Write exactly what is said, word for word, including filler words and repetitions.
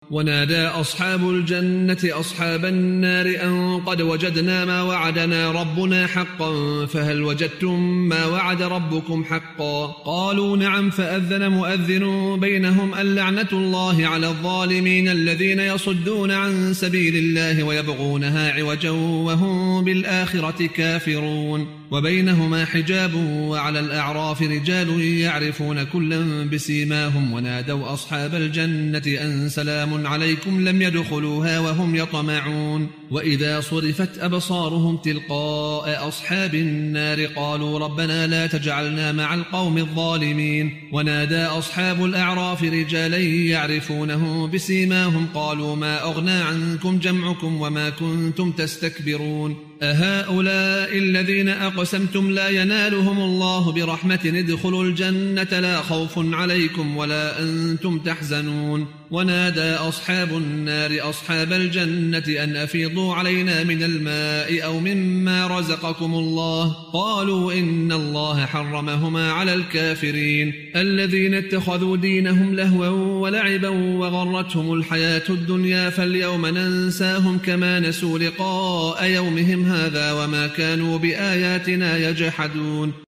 ونادى أصحاب الجنة أصحاب النار أن قد وجدنا ما وعدنا ربنا حقا فهل وجدتم ما وعد ربكم حقا؟ قالوا نعم. فأذن مؤذن بينهم اللعنة الله على الظالمين الذين يصدون عن سبيل الله ويبغونها عوجا وهم بالآخرة كافرون. وبينهما حجاب وعلى الأعراف رجال يعرفون كلا بسيماهم ونادوا أصحاب الجنة أن سلام عليكم لم يدخلوها وهم يطمعون. وإذا صرفت أبصارهم تلقاء أصحاب النار قالوا ربنا لا تجعلنا مع القوم الظالمين. ونادى أصحاب الأعراف رجالا يعرفونه بسيماهم قالوا ما أغنى عنكم جمعكم وما كنتم تستكبرون أهؤلاء الذين أقسمتم لا ينالهم الله برحمة ادخلوا الجنة لا خوف عليكم ولا أنتم تحزنون. ونادى أصحاب النار أصحاب الجنة أن أفيضوا علينا من الماء أو مما رزقكم الله قالوا إن الله حرمهما على الكافرين الذين اتخذوا دينهم لهوا ولعبا وغرتهم الحياة الدنيا فاليوم ننساهم كما نسوا لقاء يومهم هذا وما كانوا بآياتنا يجحدون.